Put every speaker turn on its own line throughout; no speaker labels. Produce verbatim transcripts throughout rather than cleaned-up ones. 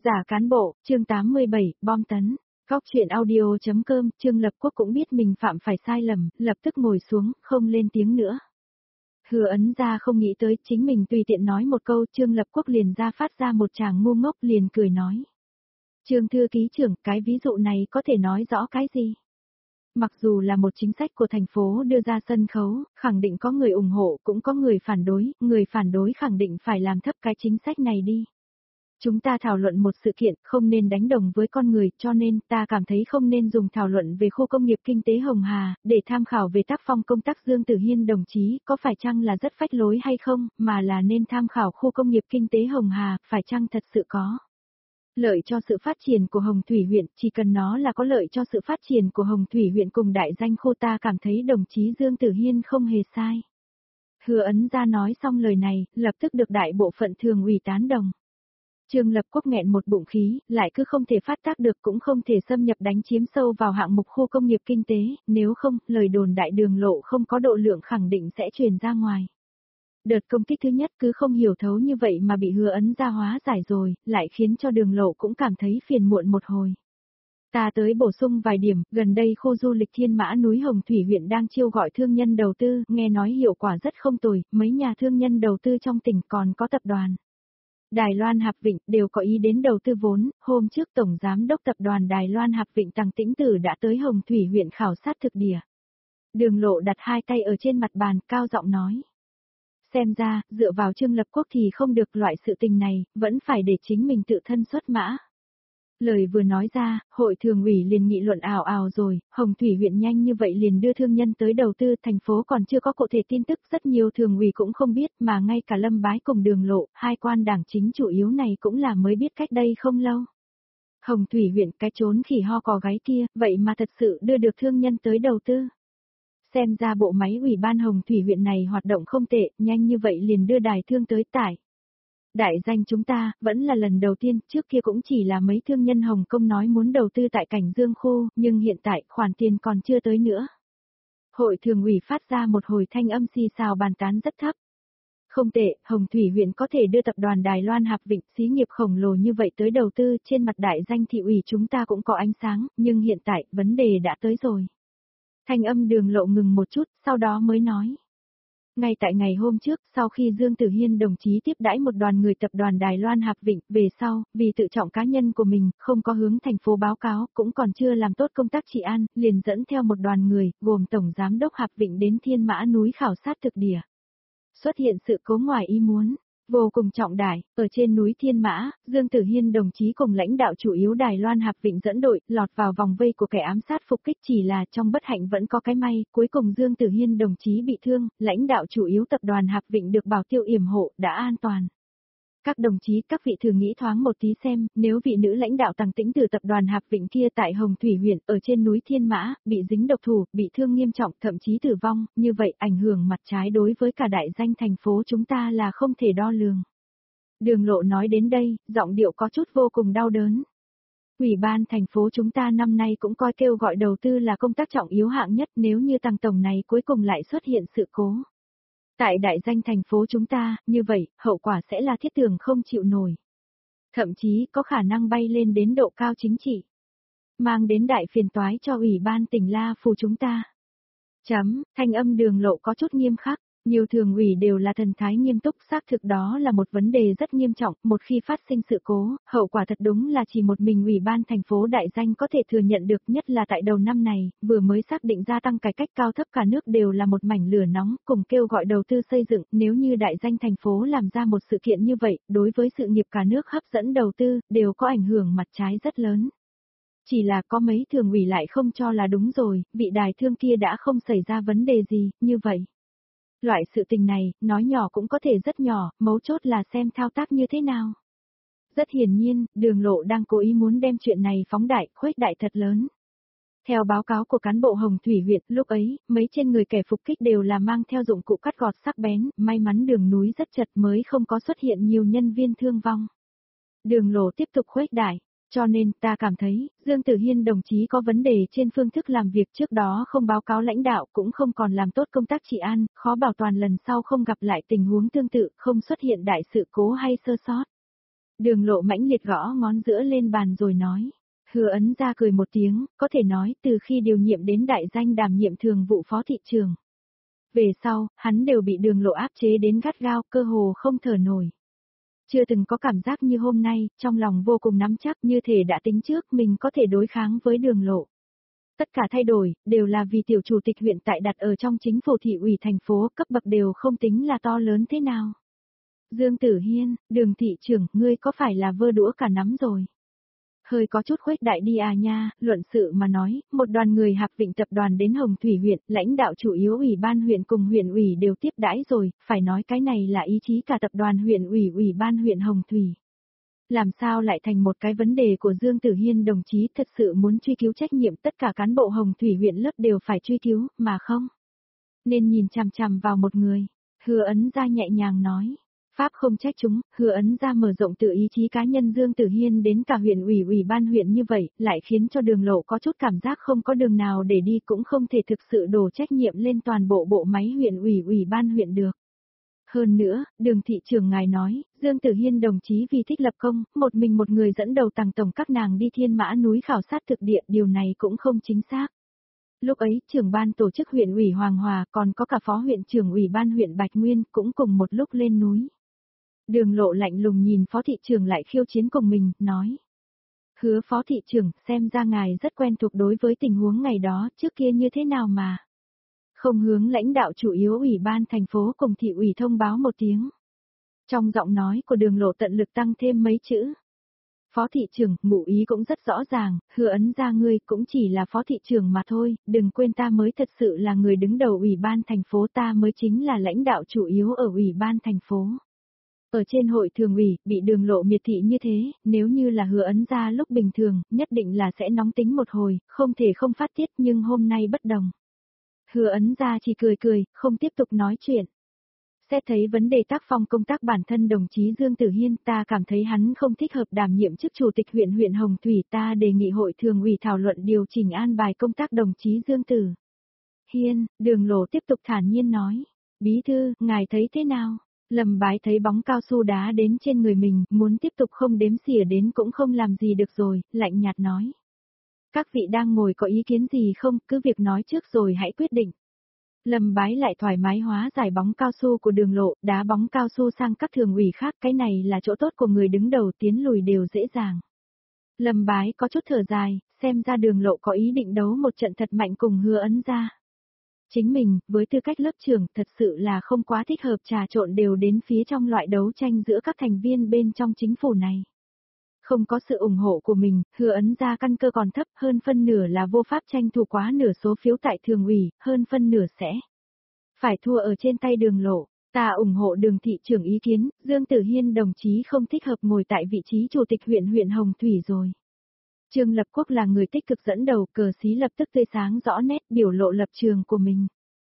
Giả cán bộ, chương tám mươi bảy, bom tấn. Góc chuyện audio.com, Trương Lập Quốc cũng biết mình phạm phải sai lầm, lập tức ngồi xuống, không lên tiếng nữa. Hứa Ấn Gia không nghĩ tới, chính mình tùy tiện nói một câu, Trương Lập Quốc liền ra phát ra một tràng ngu ngốc, liền cười nói. Trương thư ký trưởng, cái ví dụ này có thể nói rõ cái gì? Mặc dù là một chính sách của thành phố đưa ra sân khấu, khẳng định có người ủng hộ, cũng có người phản đối, người phản đối khẳng định phải làm thấp cái chính sách này đi. Chúng ta thảo luận một sự kiện, không nên đánh đồng với con người, cho nên ta cảm thấy không nên dùng thảo luận về khu công nghiệp kinh tế Hồng Hà, để tham khảo về tác phong công tác Dương Tử Hiên đồng chí, có phải chăng là rất phách lối hay không, mà là nên tham khảo khu công nghiệp kinh tế Hồng Hà, phải chăng thật sự có lợi cho sự phát triển của Hồng Thủy huyện, chỉ cần nó là có lợi cho sự phát triển của Hồng Thủy huyện cùng đại danh khu, ta cảm thấy đồng chí Dương Tử Hiên không hề sai. Hứa Ấn Gia nói xong lời này, lập tức được đại bộ phận thường ủy tán đồng. Trương Lập Quốc nghẹn một bụng khí, lại cứ không thể phát tác được, cũng không thể xâm nhập đánh chiếm sâu vào hạng mục khu công nghiệp kinh tế, nếu không, lời đồn đại Đường Lộ không có độ lượng khẳng định sẽ truyền ra ngoài. Đợt công kích thứ nhất cứ không hiểu thấu như vậy mà bị Hứa Ấn Gia hóa giải rồi, lại khiến cho Đường Lộ cũng cảm thấy phiền muộn một hồi. Ta tới bổ sung vài điểm, gần đây khu du lịch Thiên Mã núi Hồng Thủy huyện đang chiêu gọi thương nhân đầu tư, nghe nói hiệu quả rất không tồi, mấy nhà thương nhân đầu tư trong tỉnh còn có tập đoàn Đài Loan Hạp Vịnh đều có ý đến đầu tư vốn, hôm trước Tổng Giám đốc Tập đoàn Đài Loan Hạp Vịnh Tằng Tĩnh Tử đã tới Hồng Thủy huyện khảo sát thực địa. Đường Lộ đặt hai tay ở trên mặt bàn, cao giọng nói. Xem ra, dựa vào Trương Lập Quốc thì không được, loại sự tình này, vẫn phải để chính mình tự thân xuất mã. Lời vừa nói ra, hội thường ủy liền nghị luận ào ào rồi, Hồng Thủy huyện nhanh như vậy liền đưa thương nhân tới đầu tư, thành phố còn chưa có cụ thể tin tức, rất nhiều thường ủy cũng không biết, mà ngay cả Lâm Bái cùng Đường Lộ, hai quan đảng chính chủ yếu này cũng là mới biết cách đây không lâu. Hồng Thủy huyện, cái chốn khỉ ho cò gáy kia, vậy mà thật sự đưa được thương nhân tới đầu tư. Xem ra bộ máy ủy ban Hồng Thủy huyện này hoạt động không tệ, nhanh như vậy liền đưa đài thương tới tải. Đại danh chúng ta, vẫn là lần đầu tiên, trước kia cũng chỉ là mấy thương nhân Hồng Kông nói muốn đầu tư tại Cảnh Dương khu, nhưng hiện tại, khoản tiền còn chưa tới nữa. Hội thường ủy phát ra một hồi thanh âm xì xào bàn tán rất thấp. Không tệ, Hồng Thủy huyện có thể đưa tập đoàn Đài Loan Hạp Vịnh, xí nghiệp khổng lồ như vậy tới đầu tư, trên mặt đại danh thị ủy chúng ta cũng có ánh sáng, nhưng hiện tại, vấn đề đã tới rồi. Thanh âm Đường Lộ ngừng một chút, sau đó mới nói. Ngay tại ngày hôm trước, sau khi Dương Tử Hiên đồng chí tiếp đãi một đoàn người tập đoàn Đài Loan Hạp Vịnh, về sau, vì tự trọng cá nhân của mình, không có hướng thành phố báo cáo, cũng còn chưa làm tốt công tác trị an, liền dẫn theo một đoàn người, gồm Tổng Giám đốc Hạp Vịnh đến Thiên Mã núi khảo sát thực địa. Xuất hiện sự cố ngoài ý muốn, vô cùng trọng đại, ở trên núi Thiên Mã, Dương Tử Hiên đồng chí cùng lãnh đạo chủ yếu Đài Loan Hạp Vịnh dẫn đội, lọt vào vòng vây của kẻ ám sát phục kích, chỉ là trong bất hạnh vẫn có cái may, cuối cùng Dương Tử Hiên đồng chí bị thương, lãnh đạo chủ yếu tập đoàn Hạp Vịnh được bảo tiêu yểm hộ, đã an toàn. Các đồng chí, các vị thử nghĩ thoáng một tí xem, nếu vị nữ lãnh đạo Tằng Tĩnh từ tập đoàn Hạp Vịnh kia tại Hồng Thủy huyện, ở trên núi Thiên Mã, bị dính độc thủ, bị thương nghiêm trọng, thậm chí tử vong, như vậy ảnh hưởng mặt trái đối với cả đại danh thành phố chúng ta là không thể đo lường. Đường Lộ nói đến đây, giọng điệu có chút vô cùng đau đớn. Ủy ban thành phố chúng ta năm nay cũng coi kêu gọi đầu tư là công tác trọng yếu hạng nhất, nếu như Tằng tổng này cuối cùng lại xuất hiện sự cố. Tại đại danh thành phố chúng ta, như vậy, hậu quả sẽ là thiết tưởng không chịu nổi. Thậm chí có khả năng bay lên đến độ cao chính trị. Mang đến đại phiền toái cho Ủy ban tỉnh La Phù chúng ta. Chấm, thanh âm Đường Lộ có chút nghiêm khắc. Nhiều thường ủy đều là thần thái nghiêm túc, xác thực đó là một vấn đề rất nghiêm trọng, một khi phát sinh sự cố, hậu quả thật đúng là chỉ một mình ủy ban thành phố đại danh có thể thừa nhận được, nhất là tại đầu năm này, vừa mới xác định gia tăng cải cách cao thấp cả nước đều là một mảnh lửa nóng, cùng kêu gọi đầu tư xây dựng, nếu như đại danh thành phố làm ra một sự kiện như vậy, đối với sự nghiệp cả nước hấp dẫn đầu tư, đều có ảnh hưởng mặt trái rất lớn. Chỉ là có mấy thường ủy lại không cho là đúng rồi, vị đài thương kia đã không xảy ra vấn đề gì, như vậy. Loại sự tình này, nói nhỏ cũng có thể rất nhỏ, mấu chốt là xem thao tác như thế nào. Rất hiển nhiên, Đường Lộ đang cố ý muốn đem chuyện này phóng đại, khuếch đại thật lớn. Theo báo cáo của cán bộ Hồng Thủy huyện, lúc ấy, mấy trên người kẻ phục kích đều là mang theo dụng cụ cắt gọt sắc bén, may mắn đường núi rất chật mới không có xuất hiện nhiều nhân viên thương vong. Đường Lộ tiếp tục khuếch đại. Cho nên, ta cảm thấy, Dương Tử Hiên đồng chí có vấn đề trên phương thức làm việc trước đó không báo cáo lãnh đạo cũng không còn làm tốt công tác trị an, khó bảo toàn lần sau không gặp lại tình huống tương tự, không xuất hiện đại sự cố hay sơ sót. Đường Lộ mãnh liệt gõ ngón giữa lên bàn rồi nói. Hứa Ấn Gia cười một tiếng, có thể nói từ khi điều nhiệm đến đại danh đảm nhiệm thường vụ phó thị trường. Về sau, hắn đều bị Đường Lộ áp chế đến gắt gao, cơ hồ không thở nổi. Chưa từng có cảm giác như hôm nay, trong lòng vô cùng nắm chắc như thể đã tính trước mình có thể đối kháng với Đường Lộ. Tất cả thay đổi, đều là vì tiểu chủ tịch huyện tại đặt ở trong chính phủ thị ủy thành phố, cấp bậc đều không tính là to lớn thế nào. Dương Tử Hiên, Đường thị trưởng, ngươi có phải là vơ đũa cả nắm rồi? Hơi có chút khuếch đại đi à nha, luận sự mà nói, một đoàn người Hạc Vịnh tập đoàn đến Hồng Thủy huyện, lãnh đạo chủ yếu ủy ban huyện cùng huyện ủy đều tiếp đãi rồi, phải nói cái này là ý chí cả tập đoàn huyện ủy ủy ban huyện Hồng Thủy. Làm sao lại thành một cái vấn đề của Dương Tử Hiên đồng chí thật sự muốn truy cứu trách nhiệm tất cả cán bộ Hồng Thủy huyện lớp đều phải truy cứu, mà không. Nên nhìn chằm chằm vào một người, Hứa Ấn Gia nhẹ nhàng nói. Pháp không trách chúng, Hứa Ấn Gia mở rộng tự ý chí cá nhân Dương Tử Hiên đến cả huyện ủy ủy ban huyện như vậy, lại khiến cho Đường Lộ có chút cảm giác không có đường nào để đi cũng không thể thực sự đổ trách nhiệm lên toàn bộ bộ máy huyện ủy ủy ban huyện được. Hơn nữa, Đường thị trưởng ngài nói, Dương Tử Hiên đồng chí vì thích lập công, một mình một người dẫn đầu tàng tổng các nàng đi Thiên Mã núi khảo sát thực địa, điều này cũng không chính xác. Lúc ấy, trưởng ban tổ chức huyện ủy Hoàng Hòa còn có cả phó huyện trưởng ủy ban huyện Bạch Nguyên cũng cùng một lúc lên núi. Đường Lộ lạnh lùng nhìn phó thị trưởng lại khiêu chiến cùng mình, nói. Hứa phó thị trưởng, xem ra ngài rất quen thuộc đối với tình huống ngày đó, trước kia như thế nào mà. Không hướng lãnh đạo chủ yếu ủy ban thành phố cùng thị ủy thông báo một tiếng. Trong giọng nói của Đường Lộ tận lực tăng thêm mấy chữ. Phó thị trưởng, ngụ ý cũng rất rõ ràng, Hứa Ấn Gia ngươi cũng chỉ là phó thị trưởng mà thôi, đừng quên ta mới thật sự là người đứng đầu ủy ban thành phố, ta mới chính là lãnh đạo chủ yếu ở ủy ban thành phố. Ở trên hội thường ủy, bị Đường Lộ miệt thị như thế, nếu như là Hứa Ấn Gia lúc bình thường, nhất định là sẽ nóng tính một hồi, không thể không phát tiết, nhưng hôm nay bất đồng. Hứa Ấn Gia chỉ cười cười, không tiếp tục nói chuyện. Xét thấy vấn đề tác phong công tác bản thân đồng chí Dương Tử Hiên, ta cảm thấy hắn không thích hợp đảm nhiệm chức chủ tịch huyện huyện Hồng Thủy, ta đề nghị hội thường ủy thảo luận điều chỉnh an bài công tác đồng chí Dương Tử Hiên. Đường Lộ tiếp tục thản nhiên nói, bí thư, ngài thấy thế nào? Lâm Bái thấy bóng cao su đá đến trên người mình, muốn tiếp tục không đếm xỉa đến cũng không làm gì được rồi, lạnh nhạt nói. Các vị đang ngồi có ý kiến gì không, cứ việc nói trước rồi hãy quyết định. Lâm Bái lại thoải mái hóa giải bóng cao su của Đường Lộ, đá bóng cao su sang các thường ủy khác, cái này là chỗ tốt của người đứng đầu, tiến lùi đều dễ dàng. Lâm Bái có chút thở dài, xem ra Đường Lộ có ý định đấu một trận thật mạnh cùng Hứa Ấn Gia. Chính mình, với tư cách lớp trưởng, thật sự là không quá thích hợp trà trộn đều đến phía trong loại đấu tranh giữa các thành viên bên trong chính phủ này. Không có sự ủng hộ của mình, Hứa Ấn Gia căn cơ còn thấp, hơn phân nửa là vô pháp tranh thủ quá nửa số phiếu tại thường ủy, hơn phân nửa sẽ phải thua ở trên tay Đường Lộ. Ta ủng hộ Đường thị trưởng ý kiến, Dương Tử Hiên đồng chí không thích hợp ngồi tại vị trí chủ tịch huyện huyện Hồng Thủy rồi. Trương Lập Quốc là người tích cực dẫn đầu, cờ xí lập tức tươi sáng rõ nét biểu lộ lập trường của mình.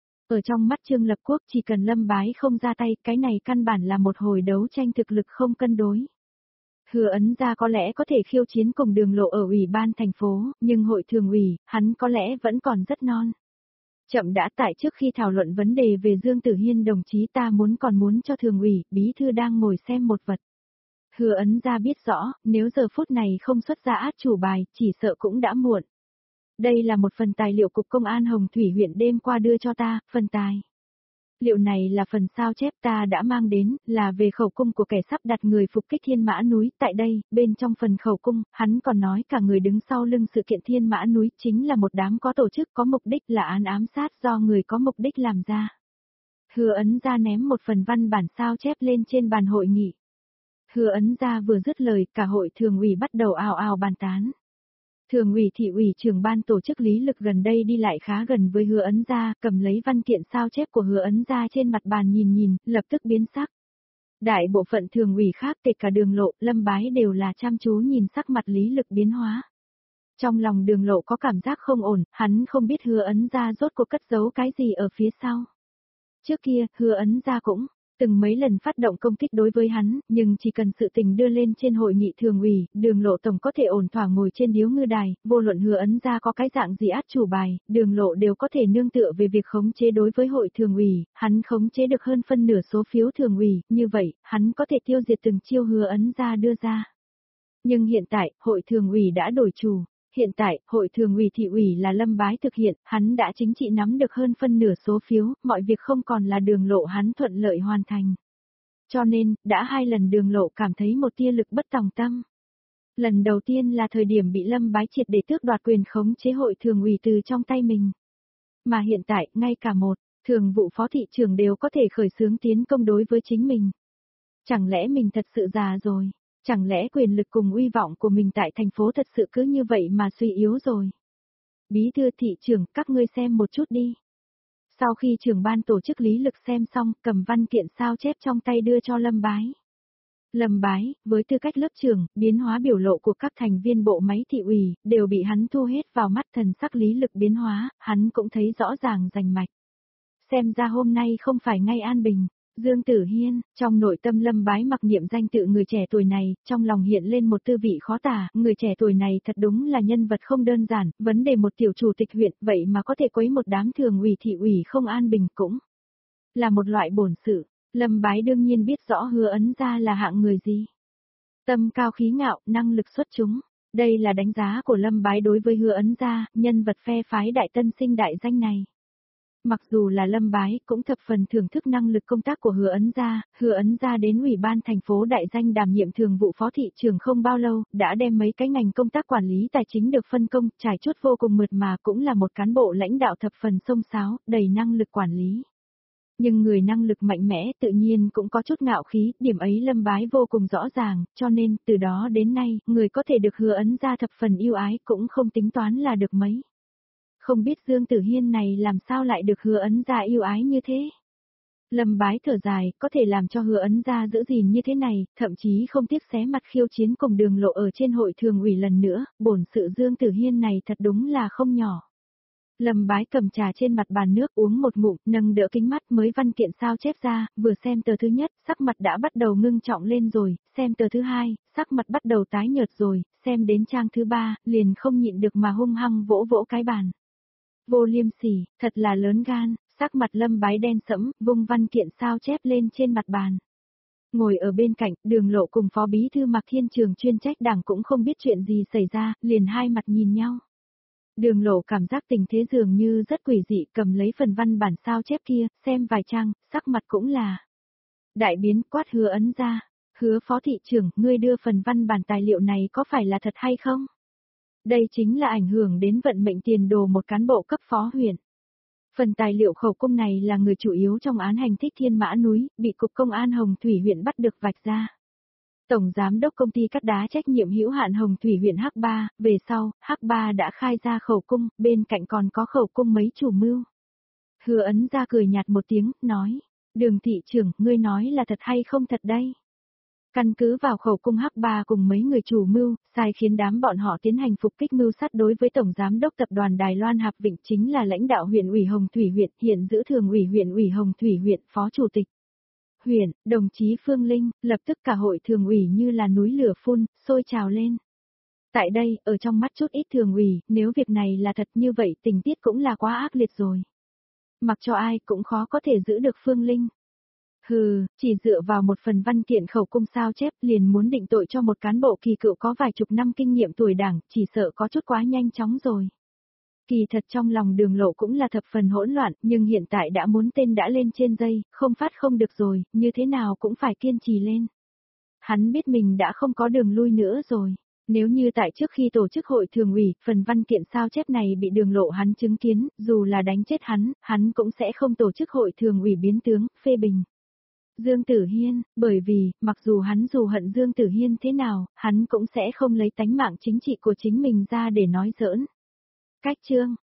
Ở trong mắt Trương Lập Quốc chỉ cần Lâm Bái không ra tay, cái này căn bản là một hồi đấu tranh thực lực không cân đối. Hứa Ấn Gia có lẽ có thể khiêu chiến cùng Đường Lộ ở ủy ban thành phố, nhưng hội thường ủy, hắn có lẽ vẫn còn rất non. Chậm đã, tại trước khi thảo luận vấn đề về Dương Tử Hiên đồng chí ta muốn còn muốn cho thường ủy, bí thư đang ngồi xem một vật. Hứa Ấn Gia biết rõ, nếu giờ phút này không xuất ra át chủ bài, chỉ sợ cũng đã muộn. Đây là một phần tài liệu Cục Công an Hồng Thủy huyện đêm qua đưa cho ta, phần tài liệu này là phần sao chép ta đã mang đến, là về khẩu cung của kẻ sắp đặt người phục kích Thiên Mã núi, tại đây, bên trong phần khẩu cung, hắn còn nói cả người đứng sau lưng sự kiện Thiên Mã núi chính là một đám có tổ chức có mục đích là án ám sát do người có mục đích làm ra. Hứa Ấn Gia ném một phần văn bản sao chép lên trên bàn hội nghị. Hứa Ấn Gia vừa dứt lời, cả hội thường ủy bắt đầu ào ào bàn tán. Thường ủy thị ủy trưởng ban tổ chức Lý Lực gần đây đi lại khá gần với Hứa Ấn Gia, cầm lấy văn kiện sao chép của Hứa Ấn Gia trên mặt bàn nhìn nhìn, lập tức biến sắc. Đại bộ phận thường ủy khác kể cả Đường Lộ, Lâm Bái đều là chăm chú nhìn sắc mặt Lý Lực biến hóa. Trong lòng Đường Lộ có cảm giác không ổn, hắn không biết Hứa Ấn Gia rốt cuộc cất giấu cái gì ở phía sau. Trước kia, Hứa Ấn Gia cũng từng mấy lần phát động công kích đối với hắn, nhưng chỉ cần sự tình đưa lên trên hội nghị thường ủy, Đường Lộ tổng có thể ổn thỏa ngồi trên điếu ngư đài, vô luận Hứa Ấn gia có cái dạng gì át chủ bài, Đường Lộ đều có thể nương tựa về việc khống chế đối với hội thường ủy, hắn khống chế được hơn phân nửa số phiếu thường ủy, như vậy, hắn có thể tiêu diệt từng chiêu Hứa Ấn gia đưa ra. Nhưng hiện tại, hội thường ủy đã đổi chủ. Hiện tại, hội thường ủy thị ủy là Lâm Bái thực hiện, hắn đã chính trị nắm được hơn phân nửa số phiếu, mọi việc không còn là Đường Lộ hắn thuận lợi hoàn thành. Cho nên, đã hai lần Đường Lộ cảm thấy một tia lực bất tòng tâm. Lần đầu tiên là thời điểm bị Lâm Bái triệt để tước đoạt quyền khống chế hội thường ủy từ trong tay mình. Mà hiện tại, ngay cả một, thường vụ phó thị trưởng đều có thể khởi xướng tiến công đối với chính mình. Chẳng lẽ mình thật sự già rồi? Chẳng lẽ quyền lực cùng uy vọng của mình tại thành phố thật sự cứ như vậy mà suy yếu rồi? Bí thư thị trưởng, các ngươi xem một chút đi. Sau khi trưởng ban tổ chức lý lực xem xong, cầm văn kiện sao chép trong tay đưa cho Lâm Bái. Lâm Bái, với tư cách lớp trưởng, biến hóa biểu lộ của các thành viên bộ máy thị ủy, đều bị hắn thu hết vào mắt, thần sắc lý lực biến hóa, hắn cũng thấy rõ ràng rành mạch. Xem ra hôm nay không phải ngay an bình. Dương Tử Hiên, trong nội tâm Lâm Bái mặc niệm danh tự người trẻ tuổi này, trong lòng hiện lên một tư vị khó tả, người trẻ tuổi này thật đúng là nhân vật không đơn giản, vấn đề một tiểu chủ tịch huyện, vậy mà có thể quấy một đám thường ủy thị ủy không an bình cũng là một loại bổn sự. Lâm Bái đương nhiên biết rõ Hứa Ấn gia là hạng người gì. Tâm cao khí ngạo, năng lực xuất chúng. Đây là đánh giá của Lâm Bái đối với Hứa Ấn gia, nhân vật phe phái đại tân sinh đại danh này. Mặc dù là Lâm Bái cũng thập phần thưởng thức năng lực công tác của Hứa Ấn gia, Hứa Ấn gia đến ủy ban thành phố đại danh đảm nhiệm thường vụ phó thị trưởng không bao lâu, đã đem mấy cái ngành công tác quản lý tài chính được phân công, trải chuốt vô cùng mượt mà, cũng là một cán bộ lãnh đạo thập phần xông xáo, đầy năng lực quản lý. Nhưng người năng lực mạnh mẽ tự nhiên cũng có chút ngạo khí, điểm ấy Lâm Bái vô cùng rõ ràng, cho nên, từ đó đến nay, người có thể được Hứa Ấn gia thập phần yêu ái cũng không tính toán là được mấy. Không biết Dương Tử Hiên này làm sao lại được Hứa Ấn gia yêu ái như thế? Lâm Bái thở dài, có thể làm cho Hứa Ấn gia giữ gìn như thế này, thậm chí không tiếc xé mặt khiêu chiến cùng Đường Lộ ở trên hội thường ủy lần nữa, bổn sự Dương Tử Hiên này thật đúng là không nhỏ. Lâm Bái cầm trà trên mặt bàn nước uống một ngụm, nâng đỡ kính mắt mới văn kiện sao chép ra, vừa xem tờ thứ nhất, sắc mặt đã bắt đầu ngưng trọng lên rồi, xem tờ thứ hai, sắc mặt bắt đầu tái nhợt rồi, xem đến trang thứ ba, liền không nhịn được mà hung hăng vỗ vỗ cái bàn. Vô liêm sỉ, thật là lớn gan, sắc mặt Lâm Bái đen sẫm, vung văn kiện sao chép lên trên mặt bàn. Ngồi ở bên cạnh, Đường Lộ cùng phó bí thư Mạc Thiên Trường chuyên trách đảng cũng không biết chuyện gì xảy ra, liền hai mặt nhìn nhau. Đường Lộ cảm giác tình thế dường như rất quỷ dị, cầm lấy phần văn bản sao chép kia, xem vài trang, sắc mặt cũng là đại biến, quát Hứa Ấn gia. Hứa phó thị trưởng, ngươi đưa phần văn bản tài liệu này có phải là thật hay không? Đây chính là ảnh hưởng đến vận mệnh tiền đồ một cán bộ cấp phó huyện. Phần tài liệu khẩu cung này là người chủ yếu trong án hành thích Thiên Mã Núi, bị Cục Công an Hồng Thủy huyện bắt được vạch ra. Tổng Giám đốc Công ty Cát Đá trách nhiệm hữu hạn Hồng Thủy huyện Hắc Ba, về sau, Hắc Ba đã khai ra khẩu cung, bên cạnh còn có khẩu cung mấy chủ mưu. Hứa Ấn gia cười nhạt một tiếng, nói, Đường thị trưởng, ngươi nói là thật hay không thật đây? Căn cứ vào khẩu cung Hắc Ba cùng mấy người chủ mưu, sai khiến đám bọn họ tiến hành phục kích mưu sát đối với Tổng Giám đốc Tập đoàn Đài Loan Hạp Vịnh chính là lãnh đạo huyện ủy Hồng Thủy huyện, hiện giữ thường ủy huyện ủy Hồng Thủy huyện, phó chủ tịch huyện, đồng chí Phương Linh, lập tức cả hội thường ủy như là núi lửa phun, sôi trào lên. Tại đây, ở trong mắt chút ít thường ủy, nếu việc này là thật như vậy tình tiết cũng là quá ác liệt rồi. Mặc cho ai cũng khó có thể giữ được Phương Linh. Hừ, chỉ dựa vào một phần văn kiện khẩu cung sao chép liền muốn định tội cho một cán bộ kỳ cựu có vài chục năm kinh nghiệm tuổi đảng, chỉ sợ có chút quá nhanh chóng rồi. Kỳ thật trong lòng Đường Lộ cũng là thập phần hỗn loạn, nhưng hiện tại đã muốn tên đã lên trên dây, không phát không được rồi, như thế nào cũng phải kiên trì lên. Hắn biết mình đã không có đường lui nữa rồi. Nếu như tại trước khi tổ chức hội thường ủy, phần văn kiện sao chép này bị Đường Lộ hắn chứng kiến, dù là đánh chết hắn, hắn cũng sẽ không tổ chức hội thường ủy biến tướng, phê bình. Dương Tử Hiên, bởi vì, mặc dù hắn dù hận Dương Tử Hiên thế nào, hắn cũng sẽ không lấy tánh mạng chính trị của chính mình ra để nói giỡn. Cách chương